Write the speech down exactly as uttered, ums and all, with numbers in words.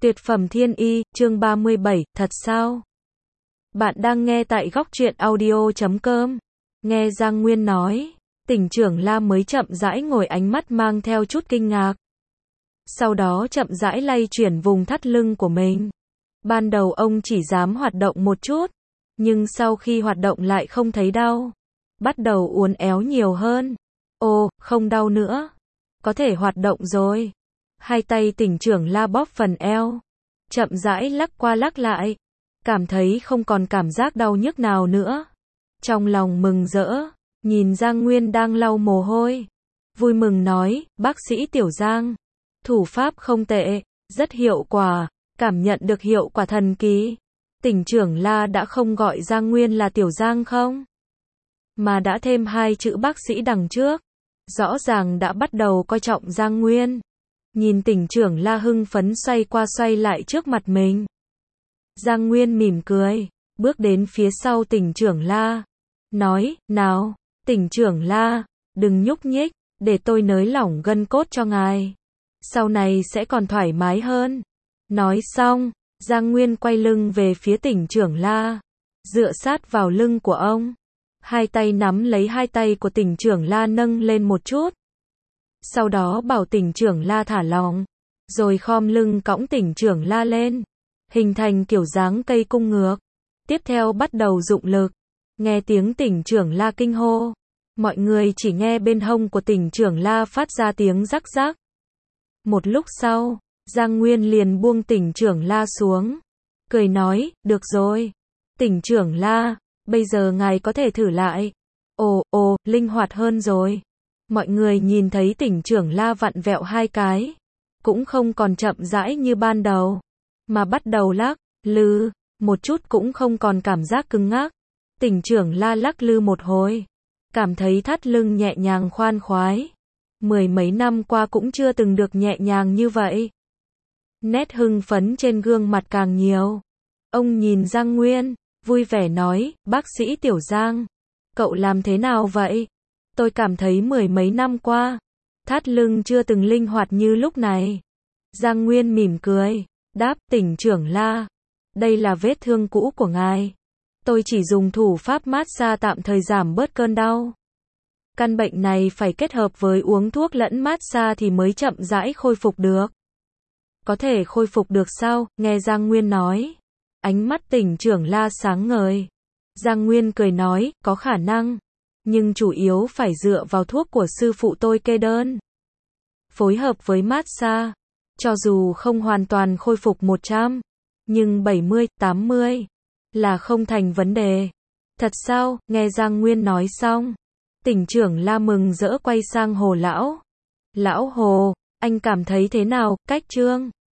Tuyệt phẩm thiên y, chương ba mươi bảy, thật sao? Bạn đang nghe tại góc truyện audio chấm com. Nghe Giang Nguyên nói, Tỉnh trưởng La mới chậm rãi ngồi, ánh mắt mang theo chút kinh ngạc. Sau đó chậm rãi lay chuyển vùng thắt lưng của mình. Ban đầu ông chỉ dám hoạt động một chút, nhưng sau khi hoạt động lại không thấy đau. Bắt đầu uốn éo nhiều hơn. Ồ, không đau nữa. Có thể hoạt động rồi. Hai tay Tỉnh trưởng La bóp phần eo, chậm rãi lắc qua lắc lại, cảm thấy không còn cảm giác đau nhức nào nữa. Trong lòng mừng rỡ, nhìn Giang Nguyên đang lau mồ hôi, vui mừng nói, bác sĩ Tiểu Giang, thủ pháp không tệ, rất hiệu quả, cảm nhận được hiệu quả thần kỳ. Tỉnh trưởng La đã không gọi Giang Nguyên là Tiểu Giang không, mà đã thêm hai chữ bác sĩ đằng trước, rõ ràng đã bắt đầu coi trọng Giang Nguyên. Nhìn Tỉnh trưởng La hưng phấn xoay qua xoay lại trước mặt mình. Giang Nguyên mỉm cười, bước đến phía sau Tỉnh trưởng La, nói, nào, Tỉnh trưởng La, đừng nhúc nhích, để tôi nới lỏng gân cốt cho ngài. Sau này sẽ còn thoải mái hơn. Nói xong, Giang Nguyên quay lưng về phía Tỉnh trưởng La, dựa sát vào lưng của ông. Hai tay nắm lấy hai tay của Tỉnh trưởng La nâng lên một chút. Sau đó bảo Tỉnh trưởng La thả lỏng, rồi khom lưng cõng Tỉnh trưởng La lên, hình thành kiểu dáng cây cung ngược. Tiếp theo bắt đầu dụng lực. Nghe tiếng Tỉnh trưởng La kinh hô, mọi người chỉ nghe bên hông của Tỉnh trưởng La phát ra tiếng rắc rắc. Một lúc sau, Giang Nguyên liền buông Tỉnh trưởng La xuống, cười nói, được rồi, Tỉnh trưởng La, bây giờ ngài có thể thử lại. Ồ, ồ, linh hoạt hơn rồi. Mọi người nhìn thấy Tỉnh trưởng La vặn vẹo hai cái, cũng không còn chậm rãi như ban đầu, mà bắt đầu lắc lư, một chút cũng không còn cảm giác cứng ngắc. Tỉnh trưởng La lắc lư một hồi, cảm thấy thắt lưng nhẹ nhàng khoan khoái. Mười mấy năm qua cũng chưa từng được nhẹ nhàng như vậy. Nét hưng phấn trên gương mặt càng nhiều. Ông nhìn Giang Nguyên, vui vẻ nói, bác sĩ Tiểu Giang, cậu làm thế nào vậy? Tôi cảm thấy mười mấy năm qua, thắt lưng chưa từng linh hoạt như lúc này. Giang Nguyên mỉm cười, đáp, Tỉnh trưởng La, đây là vết thương cũ của ngài. Tôi chỉ dùng thủ pháp massage tạm thời giảm bớt cơn đau. Căn bệnh này phải kết hợp với uống thuốc lẫn massage thì mới chậm rãi khôi phục được. Có thể khôi phục được sao? Nghe Giang Nguyên nói, ánh mắt Tỉnh trưởng La sáng ngời. Giang Nguyên cười nói, có khả năng, nhưng chủ yếu phải dựa vào thuốc của sư phụ tôi kê đơn, phối hợp với massage. Cho dù không hoàn toàn khôi phục một trăm, nhưng bảy mươi, tám mươi là không thành vấn đề. Thật sao? Nghe Giang Nguyên nói xong, Tỉnh trưởng La mừng rỡ quay sang Hồ lão. Lão Hồ, anh cảm thấy thế nào? Cách trương